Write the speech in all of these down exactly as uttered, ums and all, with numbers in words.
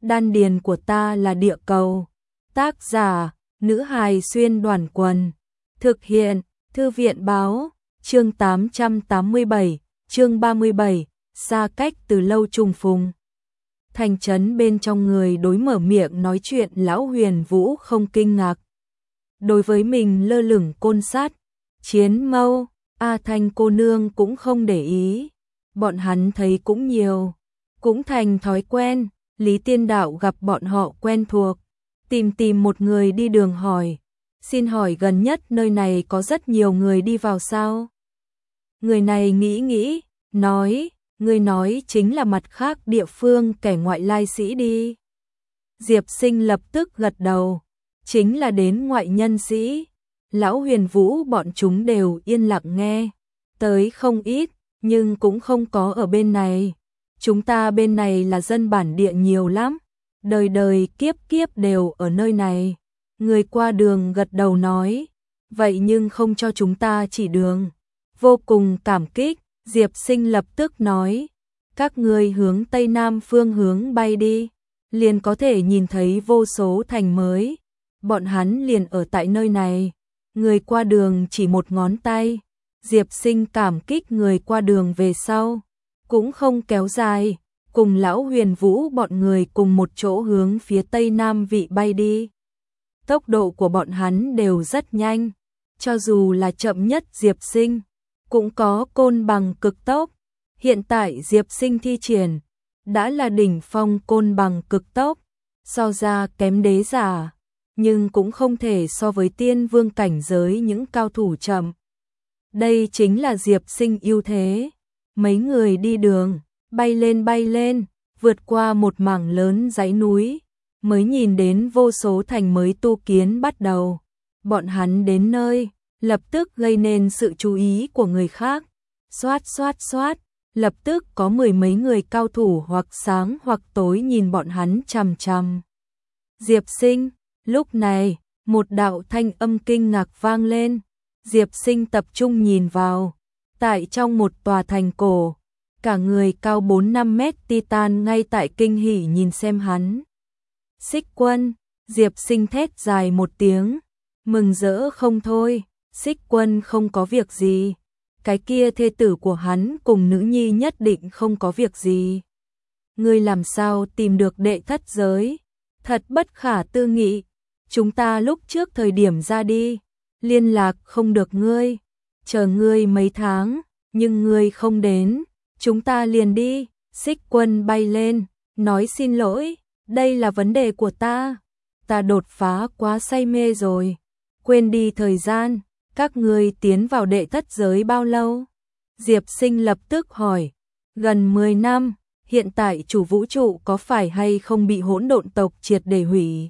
đan điền của ta là địa cầu. Tác giả, nữ hài xuyên đoàn quần. Thực hiện, thư viện báo, chương tám trăm tám mươi bảy, chương ba mươi bảy, xa cách từ lâu trùng phùng. Thành trấn bên trong người đối mở miệng nói chuyện lão Huyền Vũ không kinh ngạc. Đối với mình lơ lửng côn sát, chiến mâu, A Thanh cô nương cũng không để ý. Bọn hắn thấy cũng nhiều, cũng thành thói quen. Lý Tiên Đạo gặp bọn họ quen thuộc, tìm tìm một người đi đường hỏi, xin hỏi gần nhất nơi này có rất nhiều người đi vào sao? Người này nghĩ nghĩ, nói, người nói chính là mặt khác địa phương kẻ ngoại lai sĩ đi. Diệp Sinh lập tức gật đầu, chính là đến ngoại nhân sĩ. Lão Huyền Vũ bọn chúng đều yên lặng nghe, tới không ít, nhưng cũng không có ở bên này. Chúng ta bên này là dân bản địa nhiều lắm, đời đời kiếp kiếp đều ở nơi này. Người qua đường gật đầu nói, vậy nhưng không cho chúng ta chỉ đường. Vô cùng cảm kích, Diệp Sinh lập tức nói, các ngươi hướng Tây Nam phương hướng bay đi, liền có thể nhìn thấy vô số thành mới. Bọn hắn liền ở tại nơi này. Người qua đường chỉ một ngón tay. Diệp Sinh cảm kích người qua đường về sau, cũng không kéo dài, cùng lão Huyền Vũ bọn người cùng một chỗ hướng phía Tây Nam vị bay đi. Tốc độ của bọn hắn đều rất nhanh, cho dù là chậm nhất Diệp Sinh, cũng có côn bằng cực tốc. Hiện tại Diệp Sinh thi triển, đã là đỉnh phong côn bằng cực tốc, so ra kém đế giả, nhưng cũng không thể so với tiên vương cảnh giới những cao thủ chậm. Đây chính là Diệp Sinh ưu thế. Mấy người đi đường, bay lên bay lên, vượt qua một mảng lớn dãy núi, mới nhìn đến vô số thành mới tu kiến bắt đầu. Bọn hắn đến nơi, lập tức gây nên sự chú ý của người khác. Xoát xoát xoát, lập tức có mười mấy người cao thủ hoặc sáng hoặc tối nhìn bọn hắn chằm chằm. Diệp Sinh, lúc này, một đạo thanh âm kinh ngạc vang lên. Diệp Sinh tập trung nhìn vào, tại trong một tòa thành cổ, cả người cao bốn năm mét Titan ngay tại kinh hỉ nhìn xem hắn. Xích Quân, Diệp Sinh thét dài một tiếng, mừng rỡ không thôi. Xích Quân không có việc gì, cái kia thê tử của hắn cùng nữ nhi nhất định không có việc gì. Ngươi làm sao tìm được đệ thất giới? Thật bất khả tư nghị. Chúng ta lúc trước thời điểm ra đi, liên lạc không được ngươi, chờ ngươi mấy tháng, nhưng ngươi không đến, chúng ta liền đi. Xích Quân bay lên, nói xin lỗi, đây là vấn đề của ta, ta đột phá quá say mê rồi, quên đi thời gian. Các ngươi tiến vào đệ thất giới bao lâu? Diệp Sinh lập tức hỏi, gần mười năm, hiện tại chủ vũ trụ có phải hay không bị hỗn độn tộc triệt để hủy?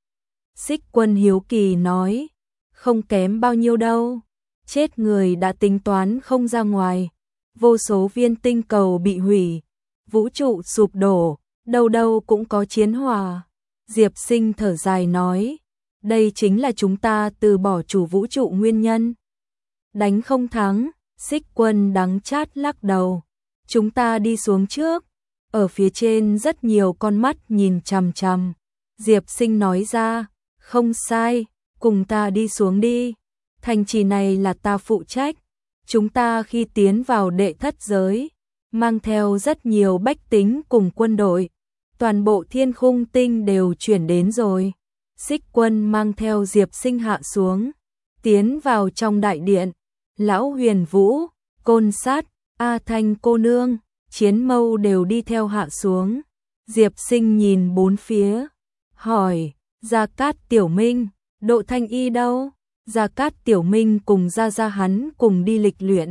Xích Quân hiếu kỳ nói, không kém bao nhiêu đâu, chết người đã tính toán không ra ngoài, vô số viên tinh cầu bị hủy, vũ trụ sụp đổ, đâu đâu cũng có chiến hỏa. Diệp Sinh thở dài nói, đây chính là chúng ta từ bỏ chủ vũ trụ nguyên nhân. Đánh không thắng, Xích Quân đắng chát lắc đầu, chúng ta đi xuống trước, ở phía trên rất nhiều con mắt nhìn chằm chằm. Diệp Sinh nói ra, không sai, cùng ta đi xuống đi, thành trì này là ta phụ trách. Chúng ta khi tiến vào đệ thất giới, mang theo rất nhiều bách tính cùng quân đội, toàn bộ thiên khung tinh đều chuyển đến rồi. Xích Quân mang theo Diệp Sinh hạ xuống, tiến vào trong đại điện. Lão Huyền Vũ, Côn Sát, A Thanh cô nương, Chiến Mâu đều đi theo hạ xuống. Diệp Sinh nhìn bốn phía, hỏi, Gia Cát Tiểu Minh, Độ Thanh Y đâu? Gia Cát Tiểu Minh cùng Gia Gia hắn cùng đi lịch luyện.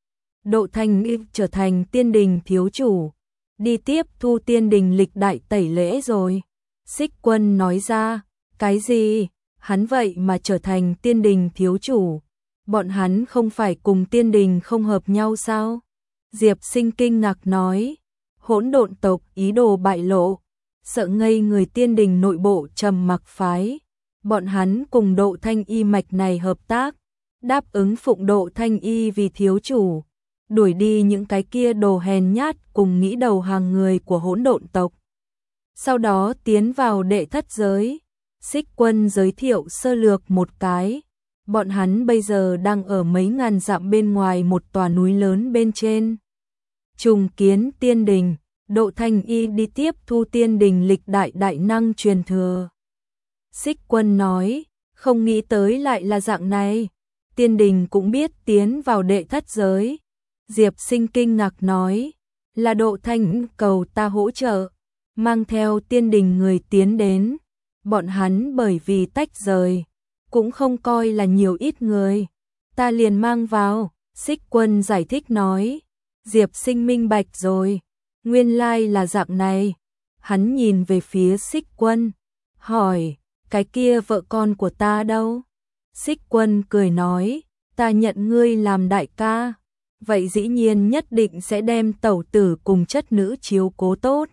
Độ Thanh Y trở thành tiên đình thiếu chủ, đi tiếp thu tiên đình lịch đại tẩy lễ rồi. Xích Quân nói ra, cái gì? Hắn vậy mà trở thành tiên đình thiếu chủ? Bọn hắn không phải cùng tiên đình không hợp nhau sao? Diệp Sinh kinh ngạc nói, hỗn độn tộc ý đồ bại lộ, sợ ngây người tiên đình nội bộ trầm mặc phái. Bọn hắn cùng Độ Thanh Y mạch này hợp tác, đáp ứng phụng Độ Thanh Y vì thiếu chủ, đuổi đi những cái kia đồ hèn nhát cùng nghĩ đầu hàng người của hỗn độn tộc. sau đó tiến vào đệ thất giới. Xích Quân giới thiệu sơ lược một cái. Bọn hắn bây giờ đang ở mấy ngàn dặm bên ngoài một tòa núi lớn bên trên. Trùng kiến tiên đình, Độ Thanh Y đi tiếp thu tiên đình lịch đại đại năng truyền thừa. Xích Quân nói, không nghĩ tới lại là dạng này. Tiên đình cũng biết tiến vào đệ thất giới. Diệp Sinh kinh ngạc nói, là Độ Thanh cầu ta hỗ trợ, mang theo tiên đình người tiến đến. Bọn hắn bởi vì tách rời, cũng không coi là nhiều ít người. Ta liền mang vào, Xích Quân giải thích nói. Diệp Sinh minh bạch rồi, nguyên lai là dạng này. Hắn nhìn về phía Xích Quân, hỏi, cái kia vợ con của ta đâu? Xích Quân cười nói, ta nhận ngươi làm đại ca, vậy dĩ nhiên nhất định sẽ đem tẩu tử cùng chất nữ chiếu cố tốt.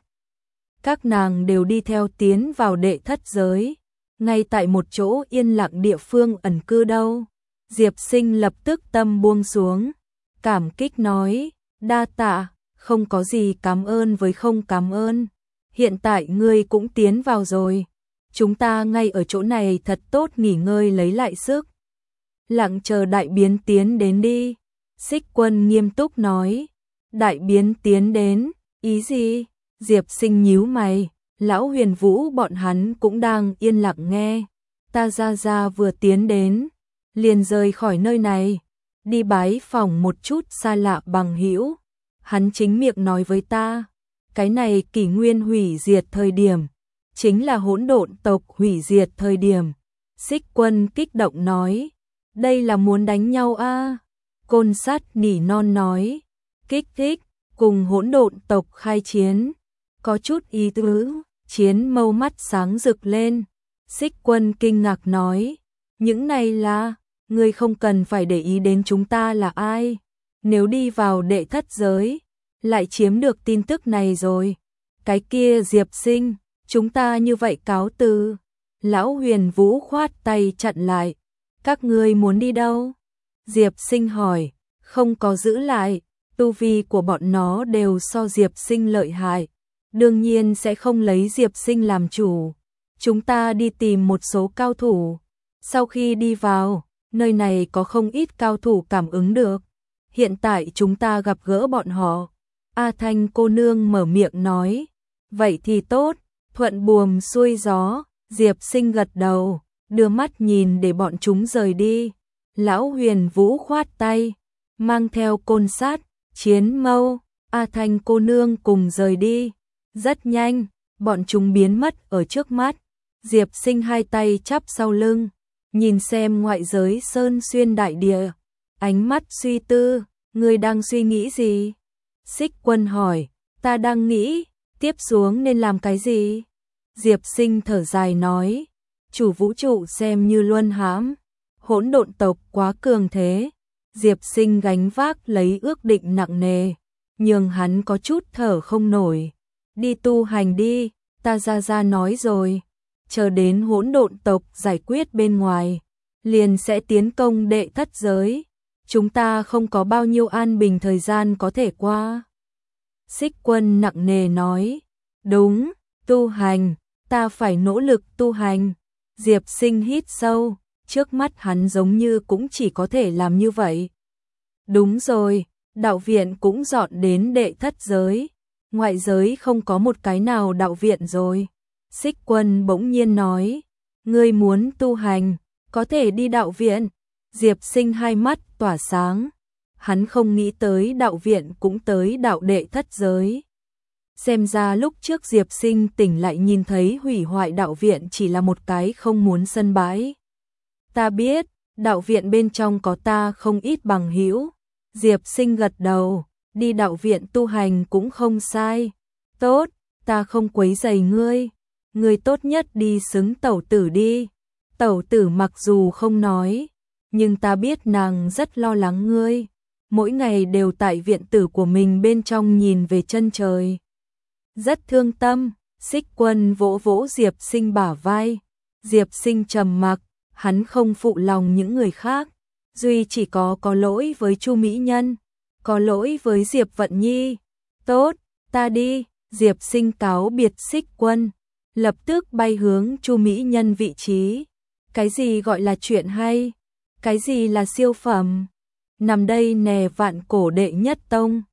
Các nàng đều đi theo tiến vào đệ thất giới, ngay tại một chỗ yên lặng địa phương ẩn cư đâu. Diệp Sinh lập tức tâm buông xuống, cảm kích nói, đa tạ, không có gì cảm ơn với không cảm ơn. Hiện tại ngươi cũng tiến vào rồi, chúng ta ngay ở chỗ này thật tốt nghỉ ngơi lấy lại sức. Lặng chờ đại biến tiến đến đi. Xích Quân nghiêm túc nói, đại biến tiến đến, ý gì? Diệp Sinh nhíu mày, lão Huyền Vũ bọn hắn cũng đang yên lặng nghe. Ta ra ra vừa tiến đến, liền rời khỏi nơi này, đi bái phỏng một chút xa lạ bằng hữu. Hắn chính miệng nói với ta, cái này kỷ nguyên hủy diệt thời điểm, chính là hỗn độn tộc hủy diệt thời điểm. Xích Quân kích động nói, đây là muốn đánh nhau a? À? Côn Sát nỉ non nói, kích thích, cùng hỗn độn tộc khai chiến, có chút ý tứ. Chiến Mâu mắt sáng rực lên. Xích Quân kinh ngạc nói, những này là, ngươi không cần phải để ý đến chúng ta là ai. Nếu đi vào đệ thất giới, lại chiếm được tin tức này rồi, cái kia Diệp Sinh, chúng ta như vậy cáo từ. Lão Huyền Vũ khoát tay chặn lại, các ngươi muốn đi đâu? Diệp Sinh hỏi, không có giữ lại, tu vi của bọn nó đều so Diệp Sinh lợi hại, đương nhiên sẽ không lấy Diệp Sinh làm chủ. Chúng ta đi tìm một số cao thủ. Sau khi đi vào, nơi này có không ít cao thủ cảm ứng được. Hiện tại chúng ta gặp gỡ bọn họ. A Thanh cô nương mở miệng nói, vậy thì tốt, thuận buồm xuôi gió. Diệp Sinh gật đầu, đưa mắt nhìn để bọn chúng rời đi. Lão Huyền Vũ khoát tay, mang theo Côn Sát, Chiến Mâu, A Thanh cô nương cùng rời đi. Rất nhanh, bọn chúng biến mất ở trước mắt. Diệp Sinh hai tay chắp sau lưng, nhìn xem ngoại giới sơn xuyên đại địa, ánh mắt suy tư. Ngươi đang suy nghĩ gì? Xích Quân hỏi, ta đang nghĩ, tiếp xuống nên làm cái gì? Diệp Sinh thở dài nói, chủ vũ trụ xem như luân hãm, hỗn độn tộc quá cường thế. Diệp Sinh gánh vác lấy ước định nặng nề, nhưng hắn có chút thở không nổi. Đi tu hành đi, ta ra ra nói rồi, chờ đến hỗn độn tộc giải quyết bên ngoài, liền sẽ tiến công đệ thất giới. Chúng ta không có bao nhiêu an bình thời gian có thể qua. Xích Quân nặng nề nói, đúng, tu hành, ta phải nỗ lực tu hành. Diệp Sinh hít sâu, trước mắt hắn giống như cũng chỉ có thể làm như vậy. Đúng rồi, đạo viện cũng dọn đến đệ thất giới, ngoại giới không có một cái nào đạo viện rồi. Xích Quân bỗng nhiên nói, ngươi muốn tu hành, có thể đi đạo viện. Diệp Sinh hai mắt tỏa sáng, hắn không nghĩ tới đạo viện cũng tới đạo đệ thất giới. Xem ra lúc trước Diệp Sinh tỉnh lại nhìn thấy hủy hoại đạo viện chỉ là một cái không muốn sân bãi. Ta biết, đạo viện bên trong có ta không ít bằng hữu. Diệp Sinh gật đầu, đi đạo viện tu hành cũng không sai. Tốt, ta không quấy rầy ngươi, ngươi tốt nhất đi xứng tẩu tử đi. Tẩu tử mặc dù không nói, nhưng ta biết nàng rất lo lắng ngươi, mỗi ngày đều tại viện tử của mình bên trong nhìn về chân trời. Rất thương tâm. Xích Quân vỗ vỗ Diệp Sinh bả vai. Diệp Sinh trầm mặc, hắn không phụ lòng những người khác, duy chỉ có có lỗi với Chu Mỹ Nhân, có lỗi với Diệp Vận Nhi. Tốt, ta đi. Diệp Sinh cáo biệt Xích Quân, lập tức bay hướng Chu Mỹ Nhân vị trí. Cái gì gọi là chuyện hay? Cái gì là siêu phẩm? Nằm đây nè, vạn cổ đệ nhất tông.